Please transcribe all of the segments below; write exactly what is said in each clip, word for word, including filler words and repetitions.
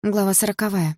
Глава сороковая.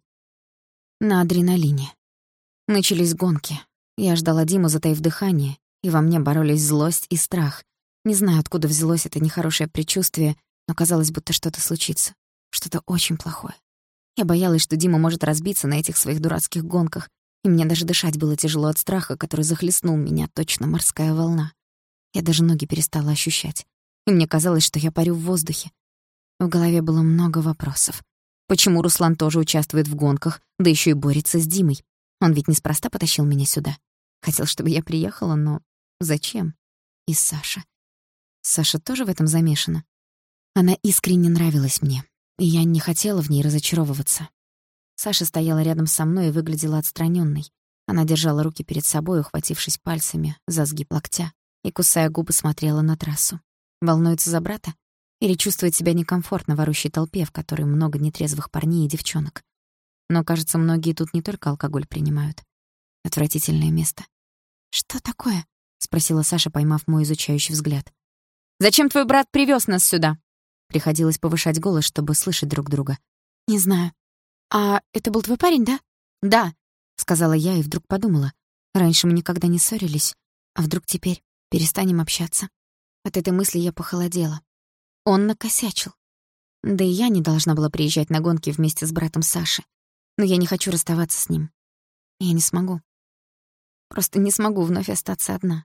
На адреналине. Начались гонки. Я ждала Диму, затаив дыхание, и во мне боролись злость и страх. Не знаю, откуда взялось это нехорошее предчувствие, но казалось, будто что-то случится. Что-то очень плохое. Я боялась, что Дима может разбиться на этих своих дурацких гонках, и мне даже дышать было тяжело от страха, который захлестнул меня, точно морская волна. Я даже ноги перестала ощущать, и мне казалось, что я парю в воздухе. В голове было много вопросов. Почему Руслан тоже участвует в гонках, да ещё и борется с Димой? Он ведь неспроста потащил меня сюда. Хотел, чтобы я приехала, но зачем? И Саша. Саша тоже в этом замешана. Она искренне нравилась мне, и я не хотела в ней разочаровываться. Саша стояла рядом со мной и выглядела отстранённой. Она держала руки перед собой, ухватившись пальцами за сгиб локтя, и, кусая губы, смотрела на трассу. Волнуется за брата? Или чувствует себя некомфортно в орущей толпе, в которой много нетрезвых парней и девчонок. Но, кажется, многие тут не только алкоголь принимают. Отвратительное место. «Что такое?» — спросила Саша, поймав мой изучающий взгляд. «Зачем твой брат привёз нас сюда?» Приходилось повышать голос, чтобы слышать друг друга. «Не знаю. А это был твой парень, да?» «Да», — сказала я и вдруг подумала. Раньше мы никогда не ссорились, а вдруг теперь перестанем общаться? От этой мысли я похолодела. Он накосячил. Да и я не должна была приезжать на гонки вместе с братом Саши. Но я не хочу расставаться с ним. Я не смогу. Просто не смогу вновь остаться одна.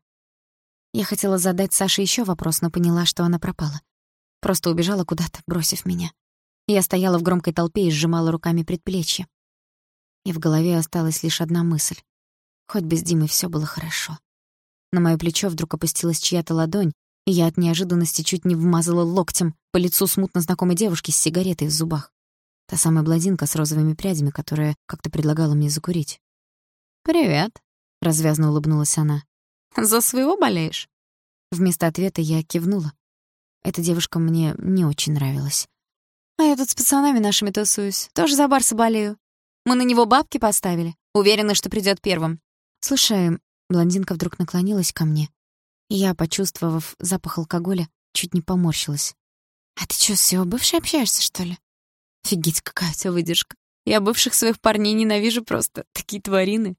Я хотела задать Саше ещё вопрос, но поняла, что она пропала. Просто убежала куда-то, бросив меня. Я стояла в громкой толпе и сжимала руками предплечья. И в голове осталась лишь одна мысль. Хоть без Димы всё было хорошо. На моё плечо вдруг опустилась чья-то ладонь, и я от неожиданности чуть не вмазала локтем по лицу смутно знакомой девушки с сигаретой в зубах. Та самая блондинка с розовыми прядями, которая как-то предлагала мне закурить. «Привет», — развязно улыбнулась она. «За своего болеешь?» Вместо ответа я кивнула. Эта девушка мне не очень нравилась. «А я тут с пацанами нашими тусуюсь. Тоже за Барса болею. Мы на него бабки поставили. Уверены, что придёт первым». «Слушай», — блондинка вдруг наклонилась ко мне. И я, почувствовав запах алкоголя, чуть не поморщилась. «А ты чё, с его бывшей общаешься, что ли?» «Офигеть, какая у тебя выдержка. Я бывших своих парней ненавижу просто. Такие тварины».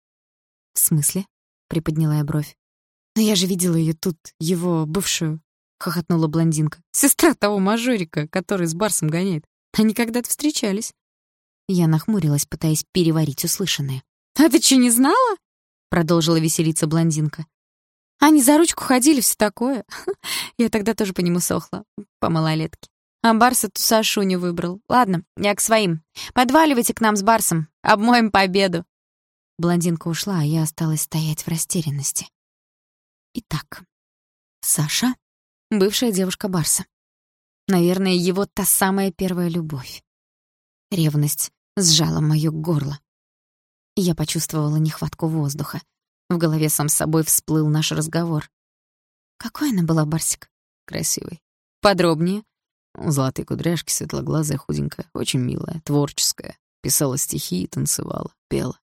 «В смысле?» — приподняла я бровь. «Но я же видела её тут, его бывшую», — хохотнула блондинка. «Сестра того мажорика, который с Барсом гоняет. Они когда-то встречались». Я нахмурилась, пытаясь переварить услышанное. «А ты чё, не знала?» — продолжила веселиться блондинка. Они за ручку ходили, всё такое. Я тогда тоже по нему сохла, по малолетке. А Барс эту Сашуню выбрал. Ладно, я к своим. Подваливайте к нам с Барсом, обмоем победу». Блондинка ушла, а я осталась стоять в растерянности. Итак, Саша — бывшая девушка Барса. Наверное, его та самая первая любовь. Ревность сжала моё горло. И я почувствовала нехватку воздуха. В голове сам собой всплыл наш разговор. Какой она была, Барсик? Красивой. Подробнее. Золотые кудряшки, светлоглазая, худенькая, очень милая, творческая. Писала стихи, танцевала, пела.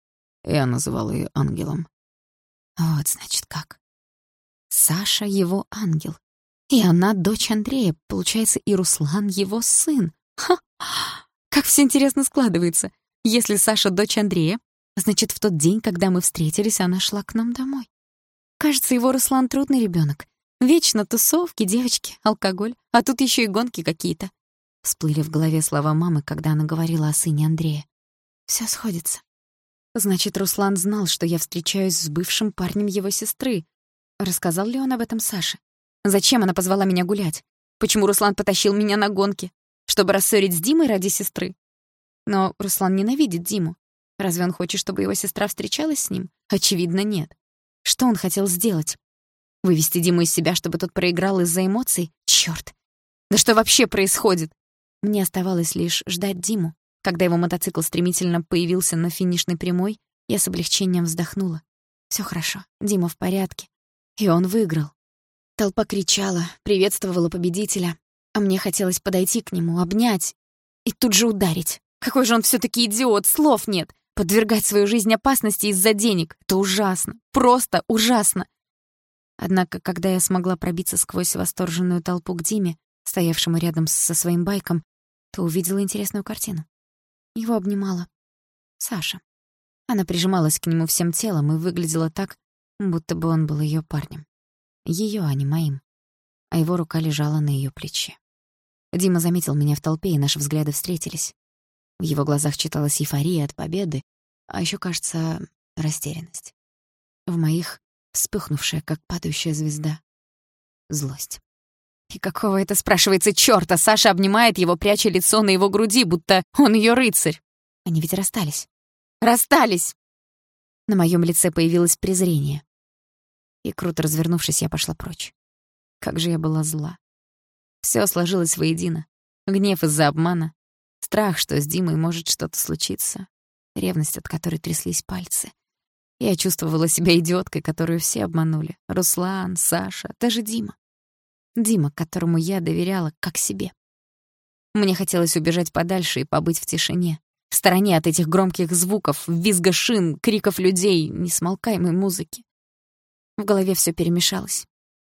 Я называла её ангелом. Вот, значит, как. Саша — его ангел. И она дочь Андрея. Получается, и Руслан — его сын. Ха! Как всё интересно складывается. Если Саша — дочь Андрея, значит, в тот день, когда мы встретились, она шла к нам домой. Кажется, его Руслан трудный ребёнок. Вечно тусовки, девочки, алкоголь, а тут ещё и гонки какие-то. Всплыли в голове слова мамы, когда она говорила о сыне Андрея. Всё сходится. Значит, Руслан знал, что я встречаюсь с бывшим парнем его сестры. Рассказал ли он об этом Саше? Зачем она позвала меня гулять? Почему Руслан потащил меня на гонки? Чтобы рассорить с Димой ради сестры? Но Руслан ненавидит Диму. Разве он хочет, чтобы его сестра встречалась с ним? Очевидно, нет. Что он хотел сделать? Вывести Диму из себя, чтобы тот проиграл из-за эмоций? Чёрт! Да что вообще происходит? Мне оставалось лишь ждать Диму. Когда его мотоцикл стремительно появился на финишной прямой, я с облегчением вздохнула. Всё хорошо, Дима в порядке. И он выиграл. Толпа кричала, приветствовала победителя, а мне хотелось подойти к нему, обнять и тут же ударить. Какой же он всё-таки идиот, слов нет. Подвергать свою жизнь опасности из-за денег — это ужасно, просто ужасно. Однако, когда я смогла пробиться сквозь восторженную толпу к Диме, стоявшему рядом со своим байком, то увидела интересную картину. Его обнимала Саша. Она прижималась к нему всем телом и выглядела так, будто бы он был её парнем. Её, а не моим. А его рука лежала на её плече. Дима заметил меня в толпе, и наши взгляды встретились. В его глазах читалась эйфория от победы, а ещё, кажется, растерянность. В моих — вспыхнувшая, как падающая звезда, злость. И какого это, спрашивается, чёрта Саша обнимает его, пряча лицо на его груди, будто он её рыцарь? Они ведь расстались. Расстались! На моём лице появилось презрение. И, круто развернувшись, я пошла прочь. Как же я была зла. Всё сложилось воедино. Гнев из-за обмана, страх, что с Димой может что-то случиться, ревность, от которой тряслись пальцы. Я чувствовала себя идиоткой, которую все обманули. Руслан, Саша, даже Дима. Дима, которому я доверяла как себе. Мне хотелось убежать подальше и побыть в тишине, в стороне от этих громких звуков, визга шин, криков людей, несмолкаемой музыки. В голове всё перемешалось.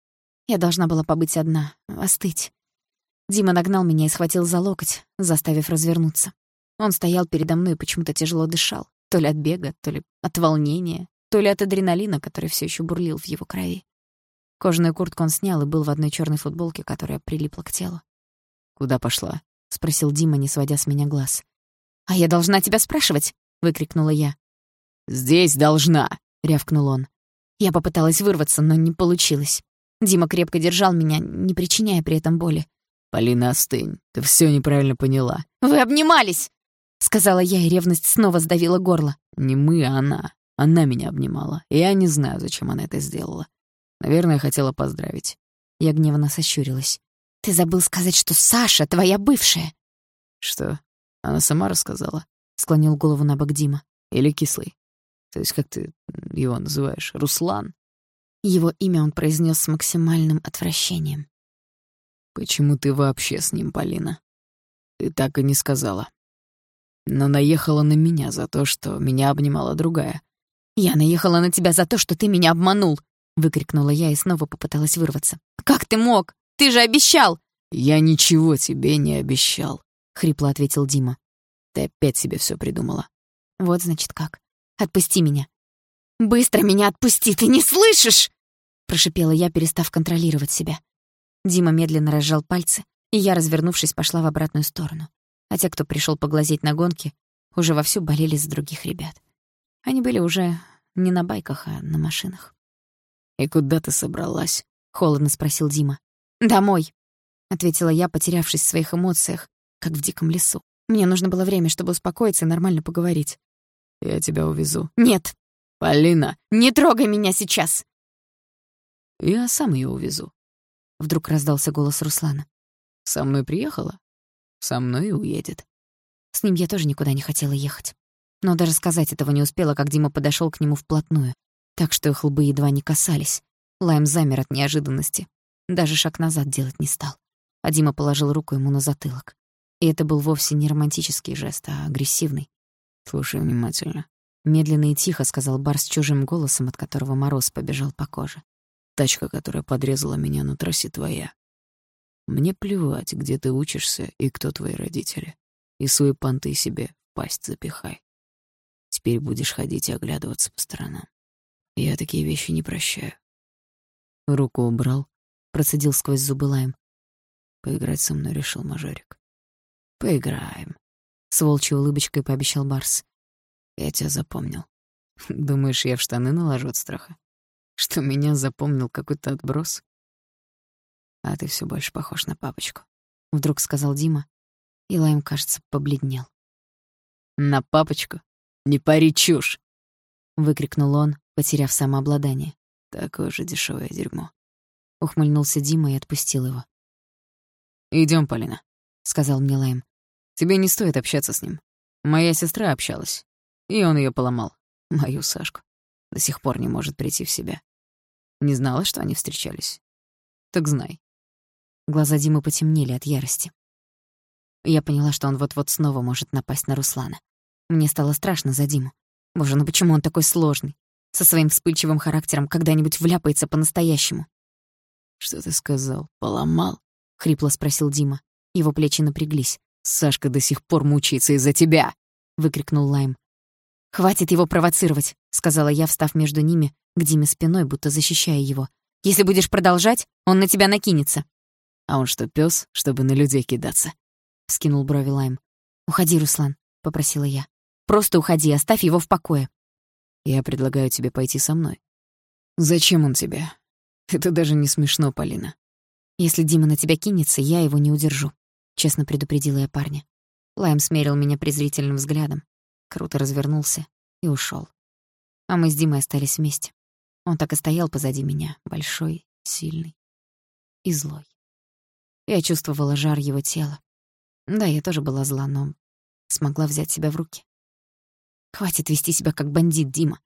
Я должна была побыть одна, остыть. Дима нагнал меня и схватил за локоть, заставив развернуться. Он стоял передо мной и почему-то тяжело дышал. То ли от бега, то ли от волнения, то ли от адреналина, который всё ещё бурлил в его крови. Кожаную куртку он снял и был в одной чёрной футболке, которая прилипла к телу. «Куда пошла?» — спросил Дима, не сводя с меня глаз. «А я должна тебя спрашивать?» — выкрикнула я. «Здесь должна!» — рявкнул он. Я попыталась вырваться, но не получилось. Дима крепко держал меня, не причиняя при этом боли. «Полина, остынь. Ты всё неправильно поняла». «Вы обнимались!» — сказала я, и ревность снова сдавила горло. «Не мы, а она. Она меня обнимала. Я не знаю, зачем она это сделала. Наверное, хотела поздравить». Я гневно сощурилась. «Ты забыл сказать, что Саша твоя бывшая». «Что? Она сама рассказала?» — склонил голову набок Дима. «Или Кислый? То есть как ты его называешь? Руслан?» Его имя он произнес с максимальным отвращением. «Почему ты вообще с ним, Полина? Ты так и не сказала. Но наехала на меня за то, что меня обнимала другая». «Я наехала на тебя за то, что ты меня обманул!» — выкрикнула я и снова попыталась вырваться. «Как ты мог? Ты же обещал!» «Я ничего тебе не обещал», — хрипло ответил Дима. «Ты опять себе всё придумала». «Вот, значит, как. Отпусти меня». «Быстро меня отпусти, ты не слышишь?» — прошипела я, перестав контролировать себя. Дима медленно разжал пальцы, и я, развернувшись, пошла в обратную сторону. А те, кто пришёл поглазеть на гонки, уже вовсю болели за других ребят. Они были уже не на байках, а на машинах. «И куда ты собралась?» — холодно спросил Дима. «Домой», — ответила я, потерявшись в своих эмоциях, как в диком лесу. Мне нужно было время, чтобы успокоиться и нормально поговорить. «Я тебя увезу». «Нет». «Полина!» «Не трогай меня сейчас!» «Я сам её увезу». Вдруг раздался голос Руслана. «Со мной приехала? Со мной и уедет». С ним я тоже никуда не хотела ехать. Но даже сказать этого не успела, как Дима подошёл к нему вплотную, так что их лбы едва не касались. Лайм замер от неожиданности. Даже шаг назад делать не стал. А Дима положил руку ему на затылок. И это был вовсе не романтический жест, а агрессивный. «Слушай внимательно», — медленно и тихо сказал Барс чужим голосом, от которого мороз побежал по коже. «Тачка, которая подрезала меня на трассе, твоя. Мне плевать, где ты учишься и кто твои родители. И свои понты себе в пасть запихай. Теперь будешь ходить и оглядываться по сторонам. Я такие вещи не прощаю». Руку убрал, процедил сквозь зубы Лайм. «Поиграть со мной решил мажорик. Поиграем», — с волчьей улыбочкой пообещал Барс. «Я тебя запомнил. Думаешь, я в штаны наложу от страха? Что меня запомнил какой-то отброс? А ты всё больше похож на папочку», — вдруг сказал Дима, и Лайм, кажется, побледнел. «На папочку? Не пари чушь!» — выкрикнул он, потеряв самообладание. «Такое же дешёвое дерьмо». Ухмыльнулся Дима и отпустил его. «Идём, Полина», — сказал мне Лайм. «Тебе не стоит общаться с ним. Моя сестра общалась, и он её поломал. Мою Сашку. До сих пор не может прийти в себя. Не знала, что они встречались? Так знай». Глаза Димы потемнели от ярости. Я поняла, что он вот-вот снова может напасть на Руслана. Мне стало страшно за Диму. Боже, ну почему он такой сложный? Со своим вспыльчивым характером когда-нибудь вляпается по-настоящему. «Что ты сказал? Поломал?» — хрипло спросил Дима. Его плечи напряглись. «Сашка до сих пор мучается из-за тебя!» — выкрикнул Лайм. «Хватит его провоцировать», — сказала я, встав между ними, к Диме спиной, будто защищая его. «Если будешь продолжать, он на тебя накинется». «А он что, пёс, чтобы на людей кидаться?» — вскинул брови Лайм. «Уходи, Руслан», — попросила я. «Просто уходи, оставь его в покое». «Я предлагаю тебе пойти со мной». «Зачем он тебе? Это даже не смешно, Полина». «Если Дима на тебя кинется, я его не удержу», — честно предупредила я парня. Лайм смерил меня презрительным взглядом, круто развернулся и ушёл. А мы с Димой остались вместе. Он так и стоял позади меня, большой, сильный и злой. Я чувствовала жар его тела. Да, я тоже была зла, но смогла взять себя в руки. «Хватит вести себя как бандит, Дима»,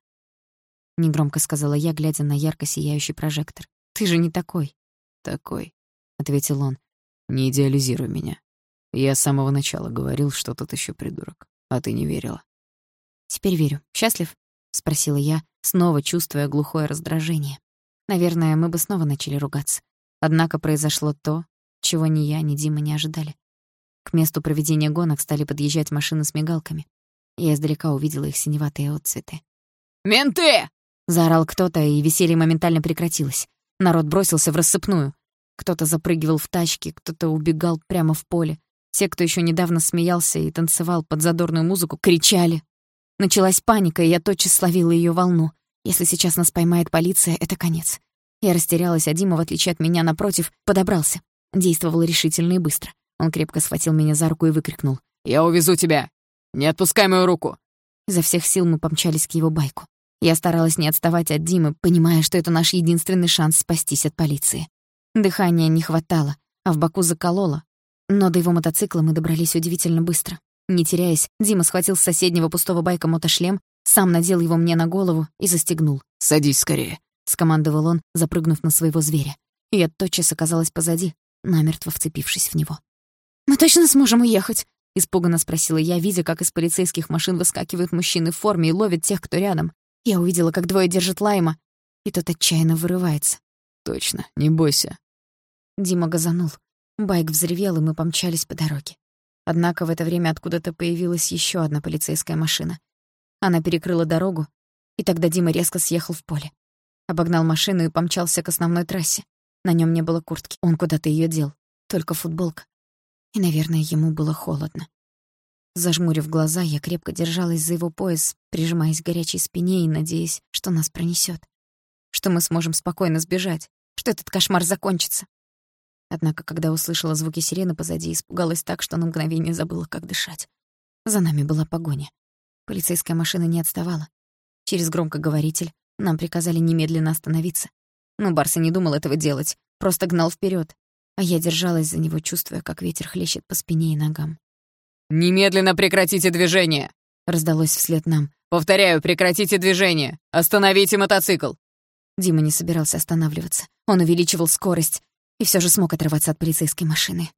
— негромко сказала я, глядя на ярко сияющий прожектор. «Ты же не такой». «Такой», — ответил он. «Не идеализируй меня. Я с самого начала говорил, что тут ещё придурок, а ты не верила». «Теперь верю. Счастлив?» — спросила я, снова чувствуя глухое раздражение. Наверное, мы бы снова начали ругаться. Однако произошло то, чего ни я, ни Дима не ожидали. К месту проведения гонок стали подъезжать машины с мигалками. Я издалека увидела их синеватые отцветы. «Менты!» — заорал кто-то, и веселье моментально прекратилось. Народ бросился в рассыпную. Кто-то запрыгивал в тачки, кто-то убегал прямо в поле. Те, кто еще недавно смеялся и танцевал под задорную музыку, кричали. Началась паника, и я тотчас словила ее волну. Если сейчас нас поймает полиция, это конец. Я растерялась, а Дима, в отличие от меня, напротив, подобрался. Действовал решительно и быстро. Он крепко схватил меня за руку и выкрикнул: «Я увезу тебя! Не отпускай мою руку!» Изо всех сил мы помчались к его байку. Я старалась не отставать от Димы, понимая, что это наш единственный шанс спастись от полиции. Дыхания не хватало, а в боку закололо. Но до его мотоцикла мы добрались удивительно быстро. Не теряясь, Дима схватил с соседнего пустого байка мотошлем, сам надел его мне на голову и застегнул. «Садись скорее», — скомандовал он, запрыгнув на своего зверя. И я тотчас оказалась позади, намертво вцепившись в него. «Мы точно сможем уехать?» — испуганно спросила я, видя, как из полицейских машин выскакивают мужчины в форме и ловят тех, кто рядом. Я увидела, как двое держат Лайма, и тот отчаянно вырывается. «Точно, не бойся». Дима газанул. Байк взревел, и мы помчались по дороге. Однако в это время откуда-то появилась еще одна полицейская машина. Она перекрыла дорогу, и тогда Дима резко съехал в поле. Обогнал машину и помчался к основной трассе. На нем не было куртки, он куда-то ее дел, только футболка. И, наверное, ему было холодно. Зажмурив глаза, я крепко держалась за его пояс, прижимаясь к горячей спине и надеясь, что нас пронесет, что мы сможем спокойно сбежать, что этот кошмар закончится. Однако, когда услышала звуки сирены позади, испугалась так, что на мгновение забыла, как дышать. За нами была погоня. Полицейская машина не отставала. Через громкоговоритель нам приказали немедленно остановиться. Но Барса не думал этого делать, просто гнал вперед, а я держалась за него, чувствуя, как ветер хлещет по спине и ногам. «Немедленно прекратите движение!» — раздалось вслед нам. «Повторяю, прекратите движение! Остановите мотоцикл!» Дима не собирался останавливаться. Он увеличивал скорость и все же смог оторваться от полицейской машины.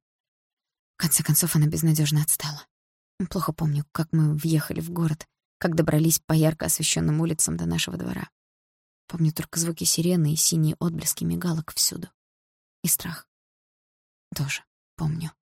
В конце концов, она безнадежно отстала. Плохо помню, как мы въехали в город, как добрались по ярко освещенным улицам до нашего двора. Помню только звуки сирены и синие отблески мигалок всюду. И страх. Тоже помню.